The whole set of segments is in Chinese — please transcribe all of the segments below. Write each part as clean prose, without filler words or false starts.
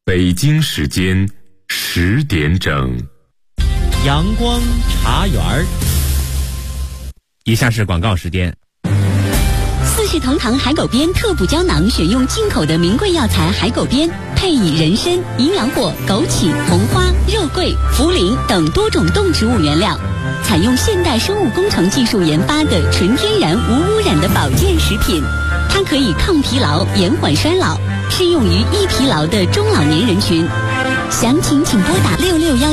北京时间10点整， 阳光茶园儿。 以下是广告时间。 四世同堂海狗鞭特补胶囊，选用进口的名贵药材海狗鞭，配以人参、营养果、枸杞、红花、肉桂、茯苓等多种动植物原料，采用现代生物工程技术研发的纯天然无污染的保健食品。它可以抗疲劳、延缓衰老，适用于易疲劳的中老年人群。详情请拨打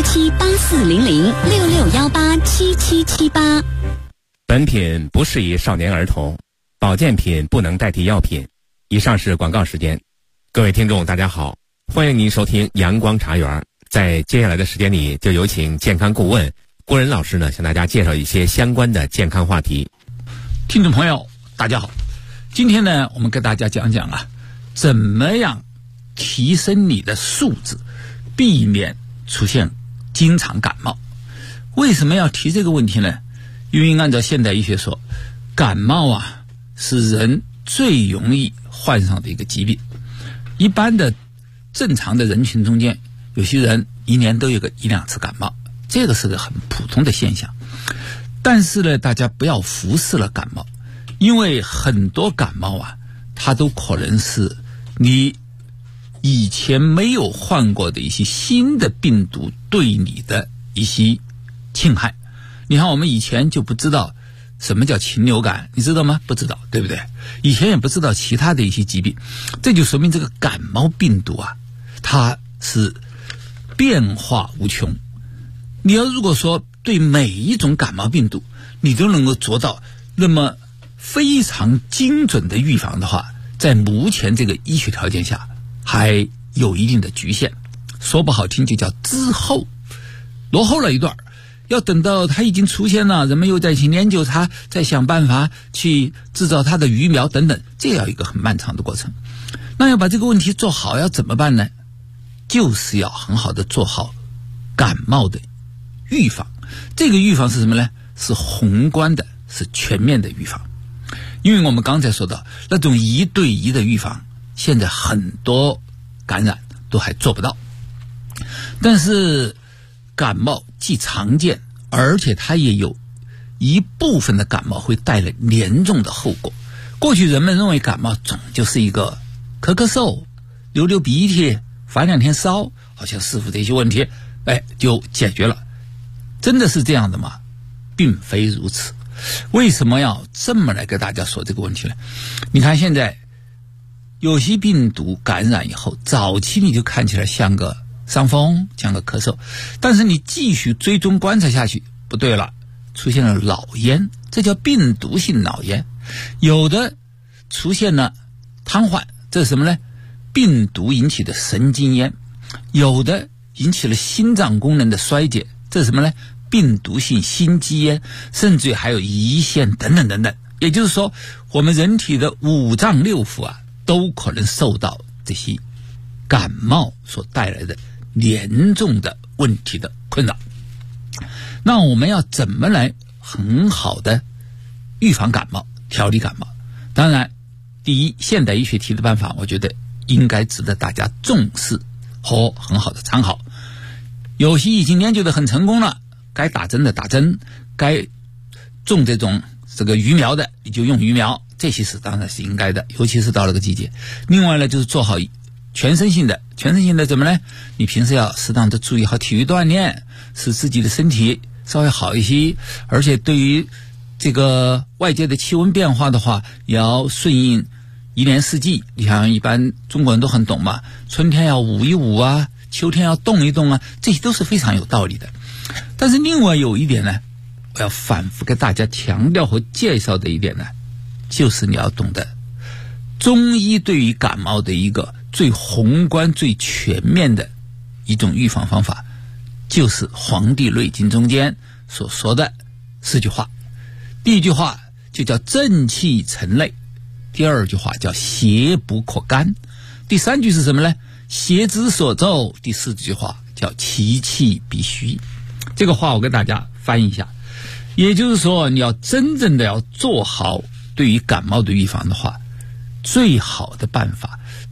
6617840066187778。 本品不适宜少年儿童，保健品不能代替药品。以上是广告时间。各位听众大家好，欢迎您收听阳光茶园。在接下来的时间里，就有请健康顾问郭仁老师呢，向大家介绍一些相关的健康话题。 听众朋友大家好，今天呢，我们跟大家讲讲怎么样提升你的素质，避免出现经常感冒。为什么要提这个问题呢？因为按照现代医学说，感冒是人最容易患上的一个疾病。一般的正常的人群中间，有些人一年都有个1-2次感冒，这个是个很普通的现象。但是呢，大家不要忽视了感冒，因为很多感冒它都可能是你以前没有患过的一些新的病毒对你的一些侵害。你看我们以前就不知道什么叫禽流感，你知道吗？不知道，对不对？以前也不知道其他的一些疾病，这就说明这个感冒病毒它是变化无穷。你要如果说对每一种感冒病毒你都能够做到那么非常精准的预防的话，在目前这个医学条件下还有一定的局限，说不好听就叫滞后，落后了一段。要等到它已经出现了，人们又在去研究它，再想办法去制造它的疫苗等等，这要一个很漫长的过程。那要把这个问题做好，要怎么办呢？就是要很好的做好感冒的预防。这个预防是什么呢？是宏观的，是全面的预防。因为我们刚才说到那种1对1的预防，现在很多感染都还做不到。但是感冒既常见，而且它也有一部分的感冒会带来严重的后果。过去人们认为感冒总就是一个咳嗽、流鼻涕、发2天烧，好像似乎这些问题就解决了。真的是这样的吗？并非如此。为什么要这么来跟大家说这个问题呢？你看现在有些病毒感染以后，早期你就看起来像个伤风，像个咳嗽，但是你继续追踪观察下去，不对了，出现了脑炎，这叫病毒性脑炎。有的出现了瘫痪，这是什么呢？病毒引起的神经炎。有的引起了心脏功能的衰竭，这是什么呢？病毒性心肌炎，甚至还有胰腺等等等等。也就是说，我们人体的5脏6腑都可能受到这些感冒所带来的严重的问题的困扰。那我们要怎么来很好的预防感冒、调理感冒？当然，第一，现代医学提的办法，我觉得应该值得大家重视和很好的参考。有些已经研究的很成功了，该打针的打针，该种这个鱼苗的你就用鱼苗，这些是当然是应该的，尤其是到了个季节。另外呢，就是做好全身性的怎么呢？你平时要适当的注意好体育锻炼，使自己的身体稍微好一些，而且对于这个外界的气温变化的话，也要顺应1年4季。你像一般中国人都很懂嘛，春天要捂一捂秋天要动一动这些都是非常有道理的。但是另外有一点呢，我要反复跟大家强调和介绍的一点呢，就是你要懂得中医对于感冒的一个最宏观最全面的一种预防方法，就是《黄帝内经》中间所说的4句话。第一句话就叫正气沉内，第2句话叫邪不可干，第3句是什么呢？邪之所奏，第4句话叫其气必虚。这个话我跟大家翻译一下，也就是说，你要真正的要做好对于感冒的预防的话，最好的办法，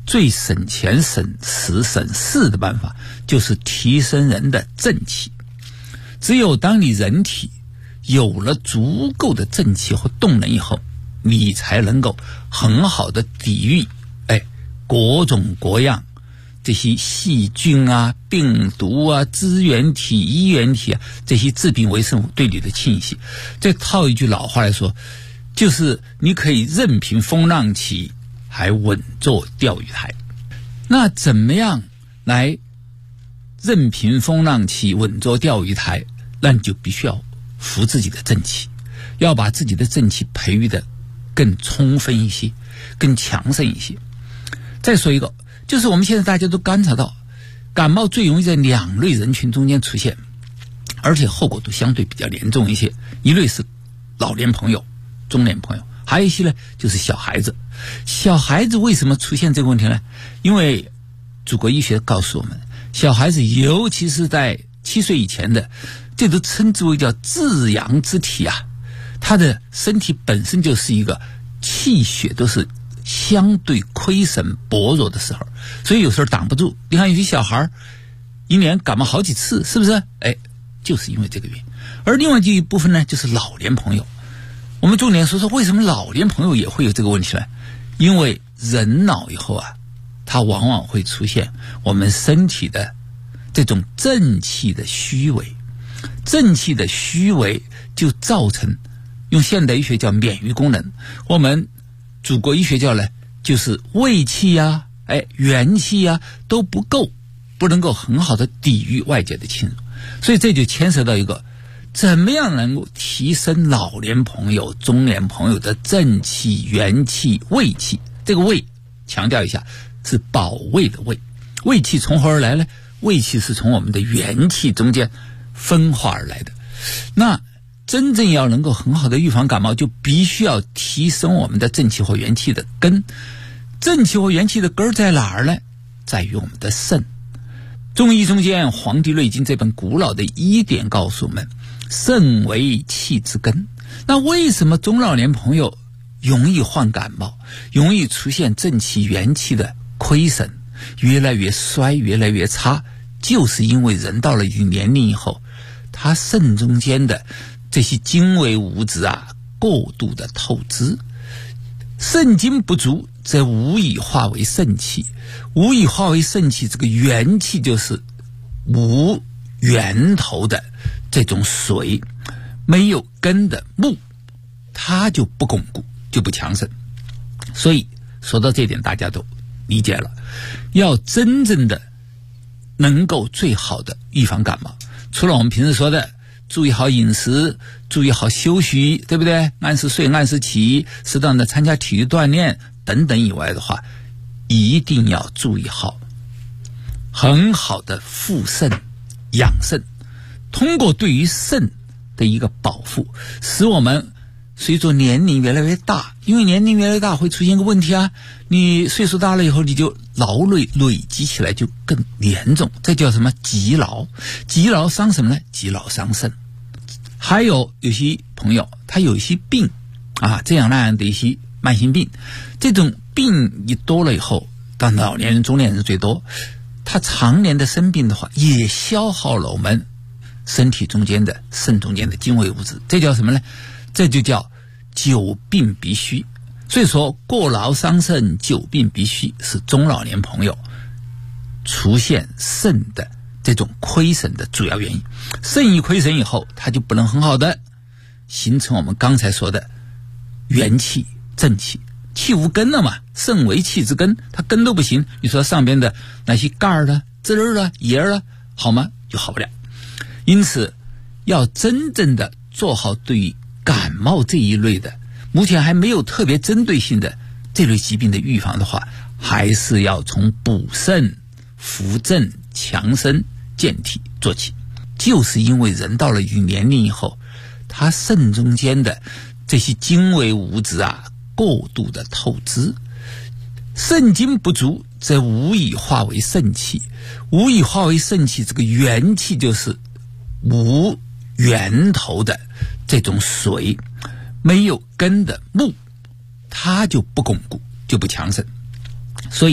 最省钱省时省事的办法就是提升人的正气。只有当你人体有了足够的正气和动能以后，你才能够很好的抵御各种各样这些细菌啊、病毒啊、支原体、衣原体啊，这些致病微生物对你的侵袭。再套一句老话来说，就是你可以任凭风浪起，还稳坐钓鱼台。那怎么样来任凭风浪起，稳坐钓鱼台？那你就必须要扶自己的正气，要把自己的正气培育的更充分一些，更强盛一些。再说一个，就是我们现在大家都观察到，感冒最容易在2类人群中间出现，而且后果都相对比较严重一些。一类是老年朋友、中年朋友，还有一些呢就是小孩子。小孩子为什么出现这个问题呢？因为祖国医学告诉我们，小孩子尤其是在7岁以前的，这都称之为叫至阳之体啊，他的身体本身就是一个气血都是相对亏损薄弱的时候，所以有时候挡不住。你看有些小孩一年感冒好几次，是不是？就是因为这个原因。而另外这一部分呢，就是老年朋友。我们重点说为什么老年朋友也会有这个问题呢？因为人老以后啊，它往往会出现我们身体的这种正气的虚伪，正气的虚伪就造成用现代医学叫免疫功能，我们祖国医学叫呢，就是胃气啊、元气啊都不够，不能够很好的抵御外界的侵入。所以这就牵涉到一个，怎么样能够提升老年朋友、中年朋友的正气、元气、胃气。这个胃强调一下，是保卫的胃。胃气从何而来呢？胃气是从我们的元气中间分化而来的。那真正要能够很好的预防感冒，就必须要提升我们的正气和元气的根。正气和元气的根在哪儿呢？在于我们的肾。中医中间《黄帝内经》这本古老的医典告诉我们，肾为气之根。那为什么中老年朋友容易患感冒，容易出现正气元气的亏损，越来越衰，越来越差？就是因为人到了一定年龄以后，他肾中间的这些精微物质啊过度的透支，肾精不足则无以化为肾气，无以化为肾气，这个元气就是无源头的这种水，没有根的木，它就不巩固，就不强盛。所以说到这点大家都理解了，要真正的能够最好的预防感冒，除了我们平时说的注意好饮食，注意好休息，对不对？按时睡，按时起，适当的参加体育锻炼等等以外的话，一定要注意好很好的护肾养肾，通过对于肾的一个保护，使我们随着年龄越来越大，因为年龄越来越大会出现一个问题啊，你岁数大了以后，你就劳累累积起来就更严重，这叫什么？积劳。积劳伤什么呢？积劳伤肾。还有些朋友他有一些病啊，这样那样的一些慢性病，这种病一多了以后，当老年人、中年人最多，他常年的生病的话，也消耗了我们身体中间的肾中间的精微物质，这叫什么呢？这就叫久病必虚。所以说过劳伤肾、久病必虚是中老年朋友出现肾的这种亏损的主要原因。肾一亏损以后，它就不能很好的形成我们刚才说的元气、正气。气无根了嘛，肾为气之根，它根都不行，你说上边的那些盖儿啊、枝儿啊、叶儿啊好吗？就好不了。因此要真正的做好对于感冒这一类的目前还没有特别针对性的这类疾病的预防的话，还是要从补肾、扶正、强身、健体做起。就是因为人到了一定年龄以后，他肾中间的这些精微物质啊过度的透支，肾精不足则无以化为肾气，无以化为肾气，这个元气就是无源头的这种水，没有根的木，它就不巩固，就不强盛。所以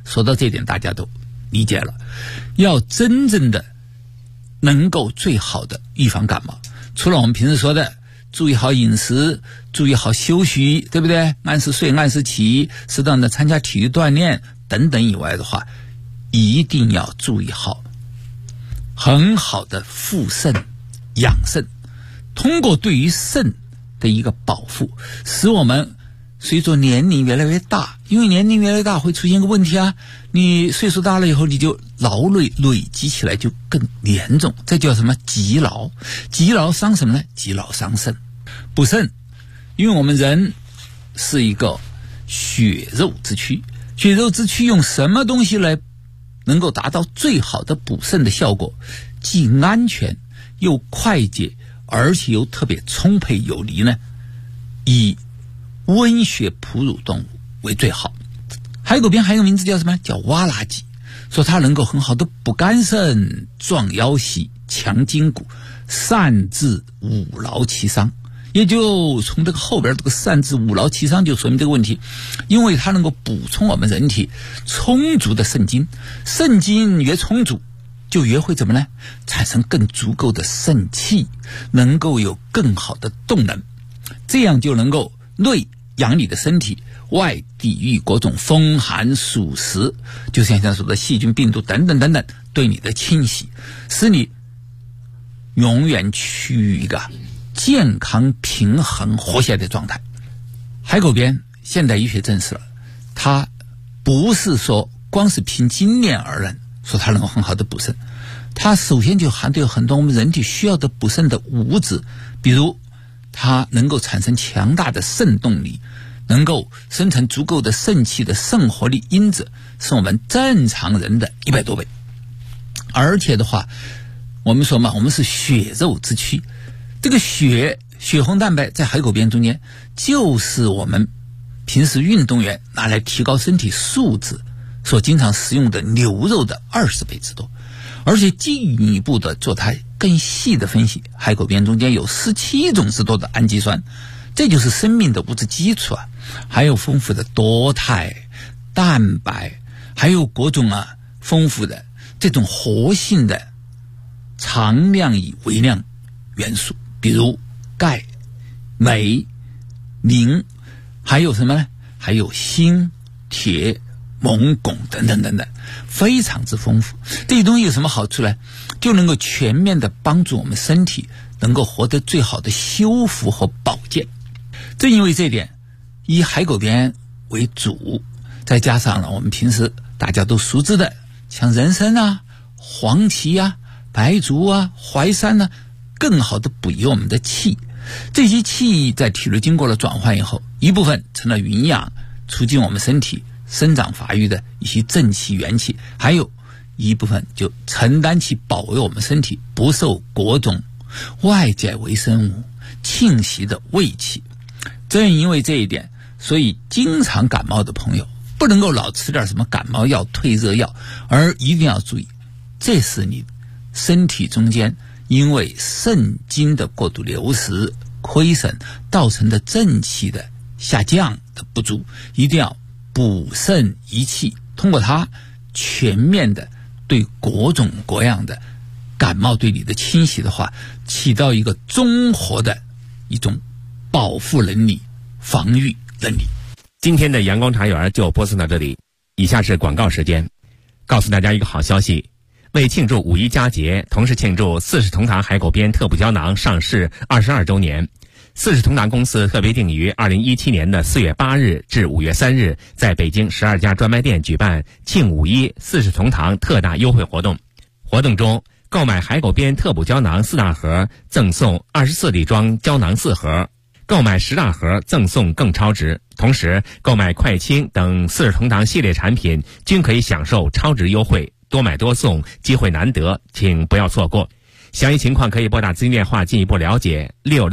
说到这点大家都理解了，要真正的能够最好的预防感冒，除了我们平时说的注意好饮食，注意好休息，对不对？按时睡，按时起，适当的参加体育锻炼等等以外的话，一定要注意好很好的护肾养肾，通过对于肾的一个保护，使我们随着年龄越来越大，因为年龄越来越大会出现个问题啊，你岁数大了以后，你就劳累累积起来就更严重，这叫什么积劳？积劳伤什么呢？积劳伤肾。补肾，因为我们人是一个血肉之躯，血肉之躯用什么东西来能够达到最好的补肾的效果，既安全又快捷，而且又特别充沛有力呢？以温血哺乳动物为最好。海狗鞭还有名字叫什么？叫挖拉鸡，说它能够很好的补肝肾、壮腰膝、强筋骨、善治五劳七伤。也就从这个后边这个善治五劳七伤就说明这个问题，因为它能够补充我们人体充足的肾精，肾精越充足就越会怎么呢？产生更足够的肾气，能够有更好的动能，这样就能够内养你的身体，外抵御各种风寒暑湿，就像说的细菌病毒等等等等对你的侵袭，使你永远趋于一个健康平衡和谐的状态。海狗鞭现代医学证实了，它不是说光是凭经验而论说它能够很好的补肾，它首先就含有很多我们人体需要的补肾的物质，比如它能够产生强大的肾动力，能够生成足够的肾气的肾活力因子，是我们正常人的100多倍。而且的话，我们说嘛，我们是血肉之躯，这个血红蛋白在海狗鞭中间就是我们平时运动员拿来提高身体素质所经常食用的牛肉的20倍之多。而且进一步的做它更细的分析，海狗鞭中间有17种之多的氨基酸，这就是生命的物质基础啊！还有丰富的多肽、蛋白，还有各种丰富的这种活性的常量以微量元素，比如钙、镁、磷，还有什么呢？还有锌、铁、锰、汞等等等等，非常之丰富。这些东西有什么好处呢？就能够全面的帮助我们身体能够获得最好的修复和保健。正因为这点，以海狗鞭为主，再加上了我们平时大家都熟知的像人参啊、黄芪啊、白术啊、淮山啊，更好的补益我们的气。这些气在体内经过了转换以后，一部分成了营养，促进我们身体生长发育的一些正气元气，还有一部分就承担起保卫我们身体不受各种外界微生物侵袭的卫气。正因为这一点，所以经常感冒的朋友不能够老吃点什么感冒药、退热药，而一定要注意，这是你身体中间因为肾精的过度流失、亏损造成的正气的下降的不足，一定要补肾益气，通过它全面的对各种各样的感冒对你的侵袭的话，起到一个综合的一种保护能力、防御能力。 今天的阳光茶园就播送到这里，以下是广告时间。告诉大家一个好消息，为庆祝五一佳节，同时庆祝四世同堂海狗鞭特补胶囊上市22周年，四世同堂公司特别定于2017年的4月8日至5月3日，在北京12家专卖店举办庆五一四世同堂特大优惠活动。活动中，购买海狗鞭特补胶囊4大盒，赠送24粒装胶囊4盒，购买10大盒赠送更超值。同时，购买快清等四世同堂系列产品均可以享受超值优惠，多买多送，机会难得，请不要错过。详细情况可以拨打咨询电话进一步了解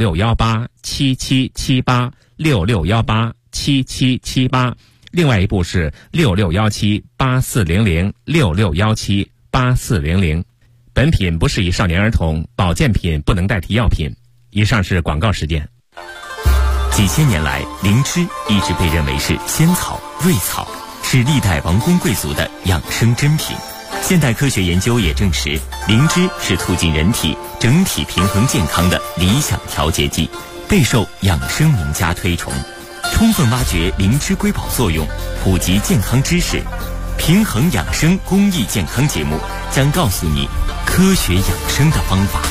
，66187778 66187778，另外一部是66178400 66178400。本品不适宜少年儿童，保健品不能代替药品。以上是广告时间。 几千年来，灵芝一直被认为是仙草、瑞草， 是历代王公贵族的养生珍品。现代科学研究也证实，灵芝是促进人体整体平衡健康的理想调节剂，备受养生名家推崇。充分挖掘灵芝瑰宝作用，普及健康知识，平衡养生公益健康节目将告诉你科学养生的方法。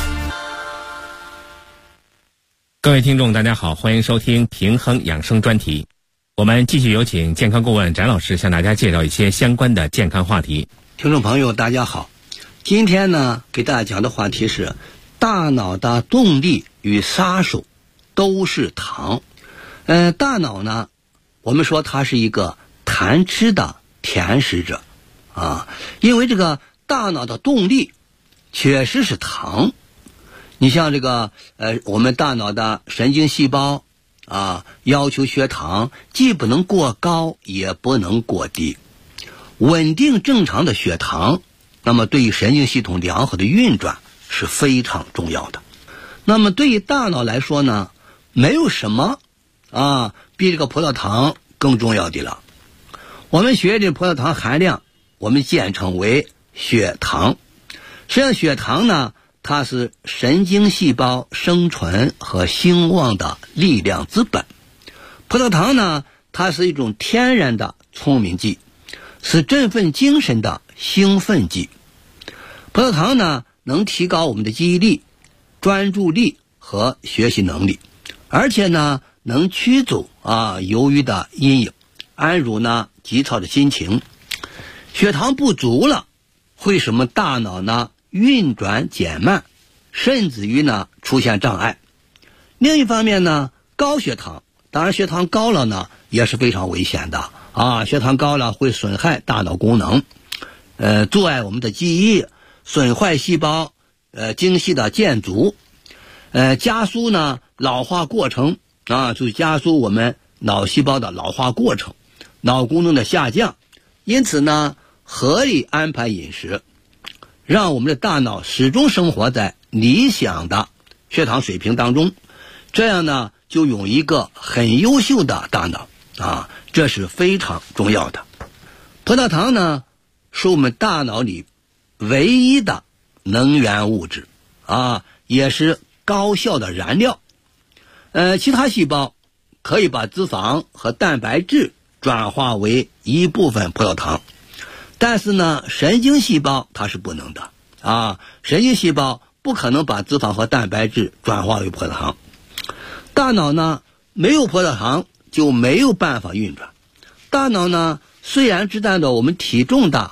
各位听众大家好，欢迎收听平衡养生专题。我们继续有请健康顾问翟老师向大家介绍一些相关的健康话题。 听众朋友大家好，今天呢给大家讲的话题是大脑的动力与杀手都是糖。大脑呢，我们说它是一个贪吃的甜食者啊，因为这个大脑的动力确实是糖。你像这个我们大脑的神经细胞啊，要求血糖既不能过高也不能过低，稳定正常的血糖，那么对于神经系统良好的运转是非常重要的。那么对于大脑来说呢，没有什么比这个葡萄糖更重要的了。我们血液里葡萄糖含量我们简称为血糖。实际上血糖呢，它是神经细胞生存和兴旺的力量资本。葡萄糖呢，它是一种天然的聪明剂，是振奋精神的兴奋剂。葡萄糖呢，能提高我们的记忆力、专注力和学习能力，而且呢能驱走忧郁的阴影，安抚呢急躁的心情。血糖不足了，会使我们大脑呢运转减慢，甚至于呢出现障碍。另一方面呢，高血糖，当然血糖高了呢也是非常危险的血糖高了会损害大脑功能，阻碍我们的记忆，损坏细胞精细的建筑，加速呢老化过程就是加速我们脑细胞的老化过程，脑功能的下降。因此呢，合理安排饮食，让我们的大脑始终生活在理想的血糖水平当中，这样呢就有一个很优秀的大脑这是非常重要的。葡萄糖呢是我们大脑里唯一的能源物质也是高效的燃料。其他细胞可以把脂肪和蛋白质转化为一部分葡萄糖，但是呢神经细胞它是不能的神经细胞不可能把脂肪和蛋白质转化为葡萄糖。大脑呢没有葡萄糖就没有办法运转。大脑呢虽然只占到我们体重的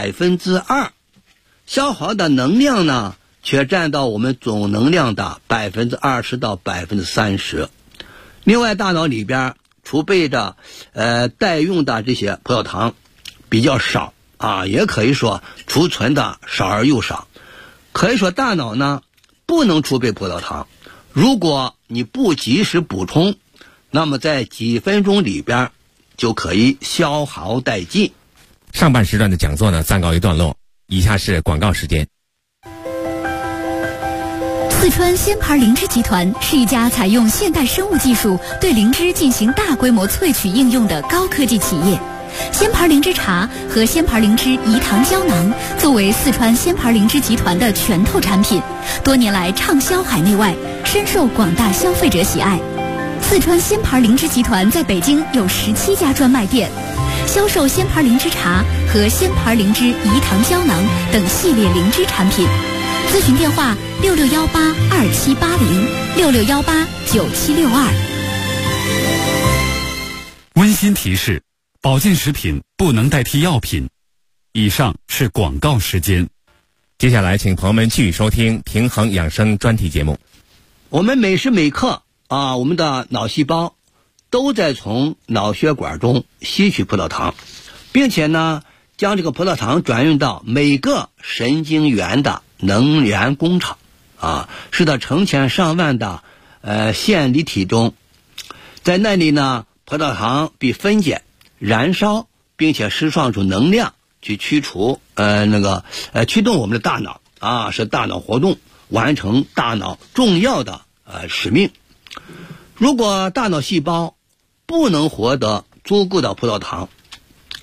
2%， 消耗的能量呢却占到我们总能量的 20% 到 30%。 另外大脑里边储备着待用的这些葡萄糖比较少也可以说储存的少而又少。可以说大脑呢不能储备葡萄糖，如果你不及时补充，那么在几分钟里边就可以消耗殆尽。 上半时段的讲座呢暂告一段落，以下是广告时间。 四川仙牌灵芝集团是一家采用现代生物技术对灵芝进行大规模萃取应用的高科技企业。仙牌灵芝茶和仙牌灵芝饴糖胶囊作为四川仙牌灵芝集团的拳头产品，多年来畅销海内外，深受广大消费者喜爱。四川仙牌灵芝集团在北京有17家专卖店，销售仙牌灵芝茶和仙牌灵芝饴糖胶囊等系列灵芝产品。咨询电话66182780，66189762。 温馨提示：保健食品不能代替药品。以上是广告时间。 接下来请朋友们继续收听平衡养生专题节目。 我们每时每刻我们的脑细胞都在从脑血管中吸取葡萄糖，并且呢将这个葡萄糖转运到每个神经元的能源工厂使得成千上万的线粒体中，在那里呢葡萄糖被分解燃烧，并且释放出能量去驱动我们的大脑使大脑活动，完成大脑重要的使命。如果大脑细胞不能获得足够的葡萄糖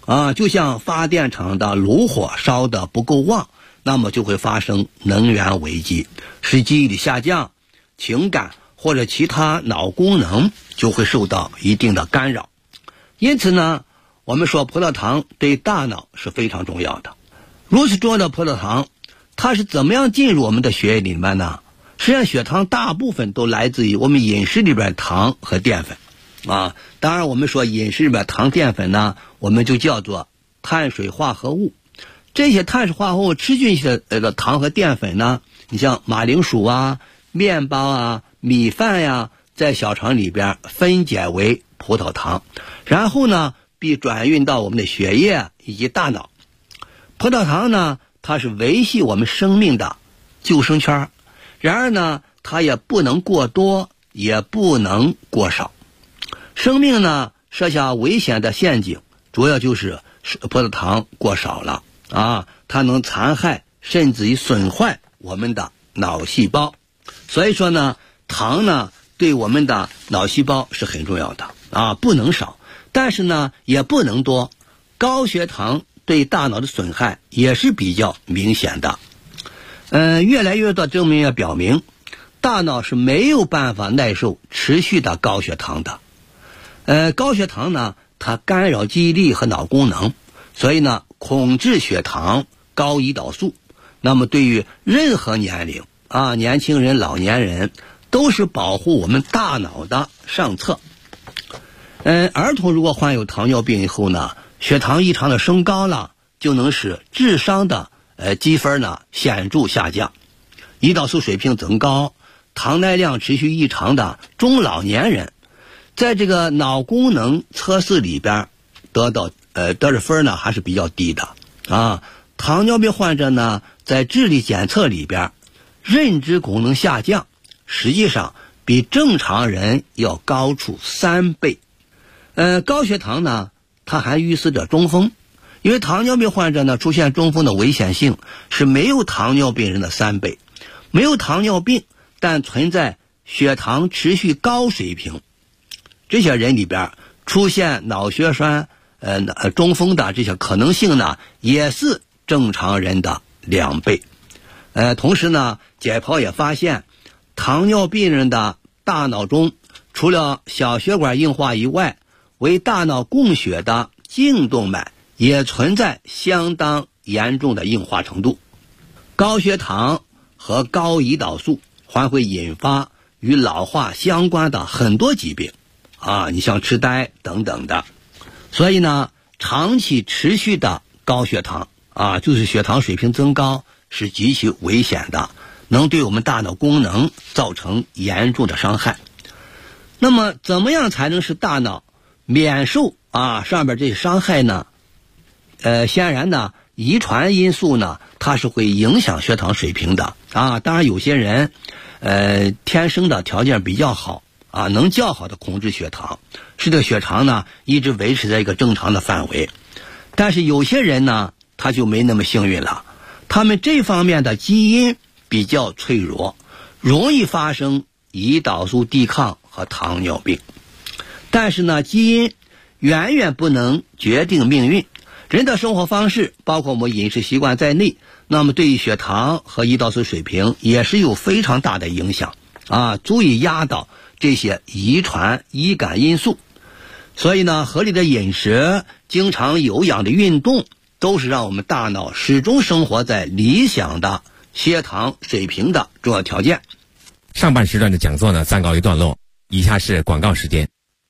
就像发电厂的炉火烧得不够旺，那么就会发生能源危机，使记忆力下降，情感或者其他脑功能就会受到一定的干扰。因此呢，我们说葡萄糖对大脑是非常重要的。如此重要的葡萄糖，它是怎么样进入我们的血液里面呢？实际上血糖大部分都来自于我们饮食里边糖和淀粉当然我们说饮食里边糖淀粉呢，我们就叫做碳水化合物。这些碳水化合物吃进去的糖和淀粉呢，你像马铃薯面包米饭在小肠里边分解为葡萄糖，然后呢被转运到我们的血液以及大脑。葡萄糖呢，它是维系我们生命的救生圈，然而呢它也不能过多，也不能过少。生命呢设下危险的陷阱，主要就是葡萄糖过少了它能残害甚至于损坏我们的脑细胞。所以说呢，糖呢对我们的脑细胞是很重要的不能少，但是呢也不能多。高血糖对大脑的损害也是比较明显的。越来越多证明也表明，大脑是没有办法耐受持续的高血糖的。高血糖呢，它干扰记忆力和脑功能，所以呢，控制血糖、高胰岛素，那么对于任何年龄年轻人、老年人，都是保护我们大脑的上策。儿童如果患有糖尿病以后呢，血糖异常的升高了，就能使智商的积分呢显著下降，胰岛素水平增高，糖耐量持续异常的中老年人，在这个脑功能测试里边得的分呢还是比较低的糖尿病患者呢，在智力检测里边认知功能下降，实际上比正常人要高出3倍。高血糖呢，它还预示着中风，因为糖尿病患者呢出现中风的危险性是没有糖尿病人的3倍。没有糖尿病但存在血糖持续高水平，这些人里边出现脑血栓中风的这些可能性呢，也是正常人的2倍。同时呢，解剖也发现，糖尿病人的大脑中除了小血管硬化以外，为大脑供血的颈动脉也存在相当严重的硬化程度。高血糖和高胰岛素还会引发与老化相关的很多疾病你像痴呆等等的。所以呢，长期持续的高血糖就是血糖水平增高，是极其危险的，能对我们大脑功能造成严重的伤害。那么怎么样才能使大脑免受上边这些伤害呢？显然呢，遗传因素呢，它是会影响血糖水平的当然有些人天生的条件比较好能较好的控制血糖，使得血糖呢一直维持在一个正常的范围。但是有些人呢，他就没那么幸运了，他们这方面的基因比较脆弱，容易发生胰岛素抵抗和糖尿病。但是呢，基因远远不能决定命运，人的生活方式包括我们饮食习惯在内，那么对于血糖和胰岛素水平也是有非常大的影响足以压倒这些遗传易感因素。所以呢，合理的饮食、经常有氧的运动，都是让我们大脑始终生活在理想的血糖水平的重要条件。 上半时段的讲座呢暂告一段落，以下是广告时间。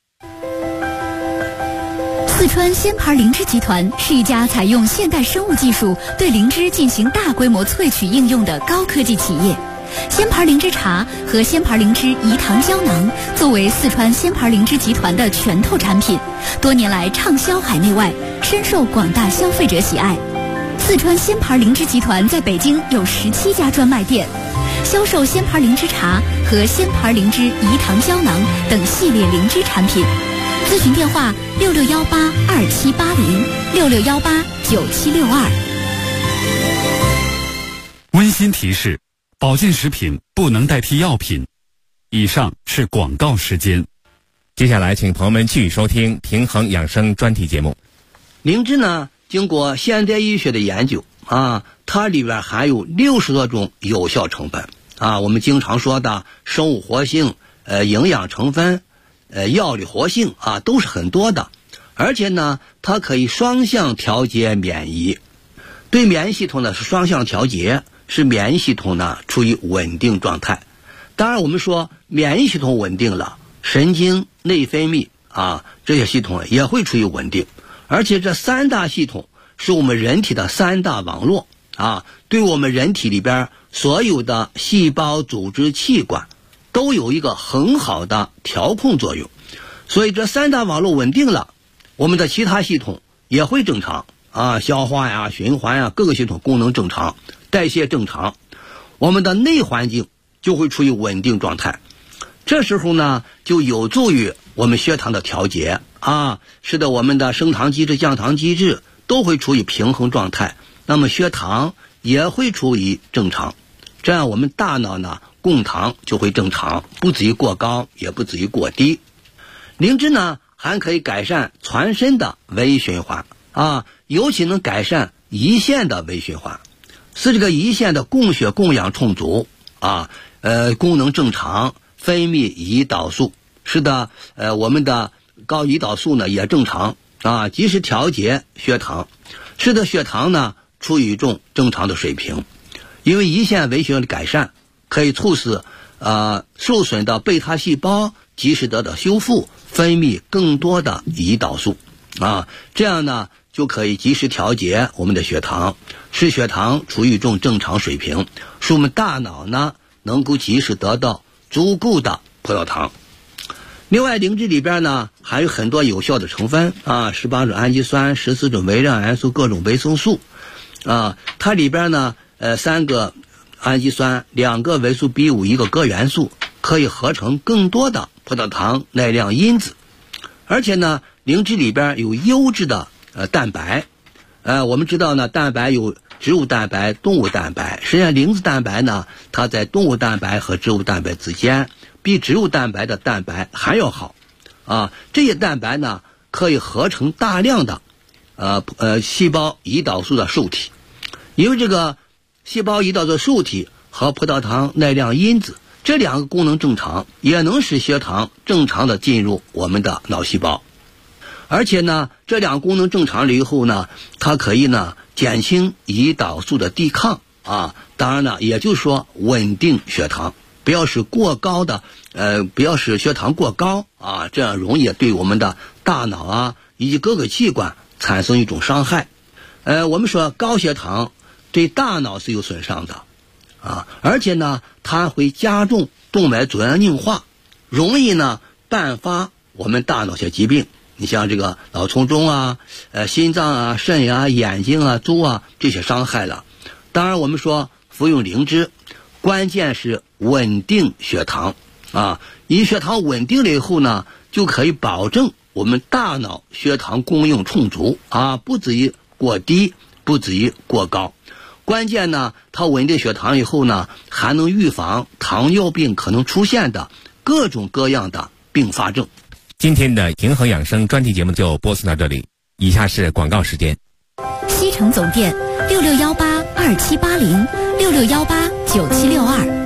四川鲜牌灵芝集团是一家采用现代生物技术对灵芝进行大规模萃取应用的高科技企业。鲜牌灵芝茶和鲜牌灵芝胰糖胶囊作为四川鲜牌灵芝集团的拳头产品，多年来畅销海内外，深受广大消费者喜爱。四川鲜牌灵芝集团在北京有17家专卖店，销售鲜牌灵芝茶和鲜牌灵芝胰糖胶囊等系列灵芝产品。咨询电话66182780，66189762。 温馨提示：保健食品不能代替药品。以上是广告时间。 接下来请朋友们继续收听平衡养生专题节目。 灵芝呢，经过现代医学的研究啊，它里边含有60多种有效成分啊，我们经常说的生物活性、营养成分、药理活性啊，都是很多的。而且呢，它可以双向调节免疫，对免疫系统呢是双向调节，使免疫系统呢处于稳定状态。当然，我们说免疫系统稳定了，神经、内分泌啊这些系统也会处于稳定。而且这3大系统是我们人体的3大网络啊，对我们人体里边所有的细胞、组织、器官都有一个很好的调控作用。所以这3大网络稳定了，我们的其他系统也会正常啊，消化呀、循环呀，各个系统功能正常，代谢正常，我们的内环境就会处于稳定状态。这时候呢，就有助于我们血糖的调节啊，使得我们的升糖机制、降糖机制都会处于平衡状态，那么血糖也会处于正常，这样我们大脑呢供糖就会正常，不至于过高，也不至于过低。灵芝呢还可以改善全身的微循环啊，尤其能改善胰腺的微循环，使这个胰腺的供血供氧充足啊，功能正常，分泌胰岛素，使得我们的高胰岛素呢也正常啊，及时调节血糖，使得血糖呢处于一种正常的水平。因为胰腺微循环的改善，可以促使受损的贝塔细胞及时得到修复，分泌更多的胰岛素啊，这样呢就可以及时调节我们的血糖，使血糖处于一种正常水平，使我们大脑呢能够及时得到足够的葡萄糖。另外，灵芝里边呢还有很多有效的成分啊，18种氨基酸、14种微量元素、各种维生素啊，它里边呢3个氨基酸、2个维素 B5、1个铬元素，可以合成更多的葡萄糖耐量因子。而且呢，灵芝里边有优质的蛋白，我们知道呢，蛋白有植物蛋白、动物蛋白，实际上灵芝蛋白呢，它在动物蛋白和植物蛋白之间，比植物蛋白的蛋白还要好啊。这些蛋白呢，可以合成大量的细胞胰岛素的受体，因为这个细胞胰岛素受体和葡萄糖耐量因子这2个功能正常，也能使血糖正常的进入我们的脑细胞。而且呢，这2个功能正常了以后呢，它可以呢减轻胰岛素的抵抗啊，当然呢，也就是说稳定血糖，不要使血糖过高啊，这样容易对我们的大脑啊以及各个器官产生一种伤害。我们说高血糖对大脑是有损伤的啊，而且呢，它会加重动脉粥样硬化，容易呢伴发我们大脑些疾病。你像这个脑卒中啊、心脏啊、肾啊、眼睛啊、猪啊这些伤害了。当然，我们说服用灵芝，关键是稳定血糖啊，因血糖稳定了以后呢，就可以保证我们大脑血糖供应充足啊，不至于过低，不至于过高。关键呢，它稳定血糖以后呢，还能预防糖尿病可能出现的各种各样的并发症。 今天的平衡养生专题节目就播送到这里，以下是广告时间。 西城总店66182780，66189762。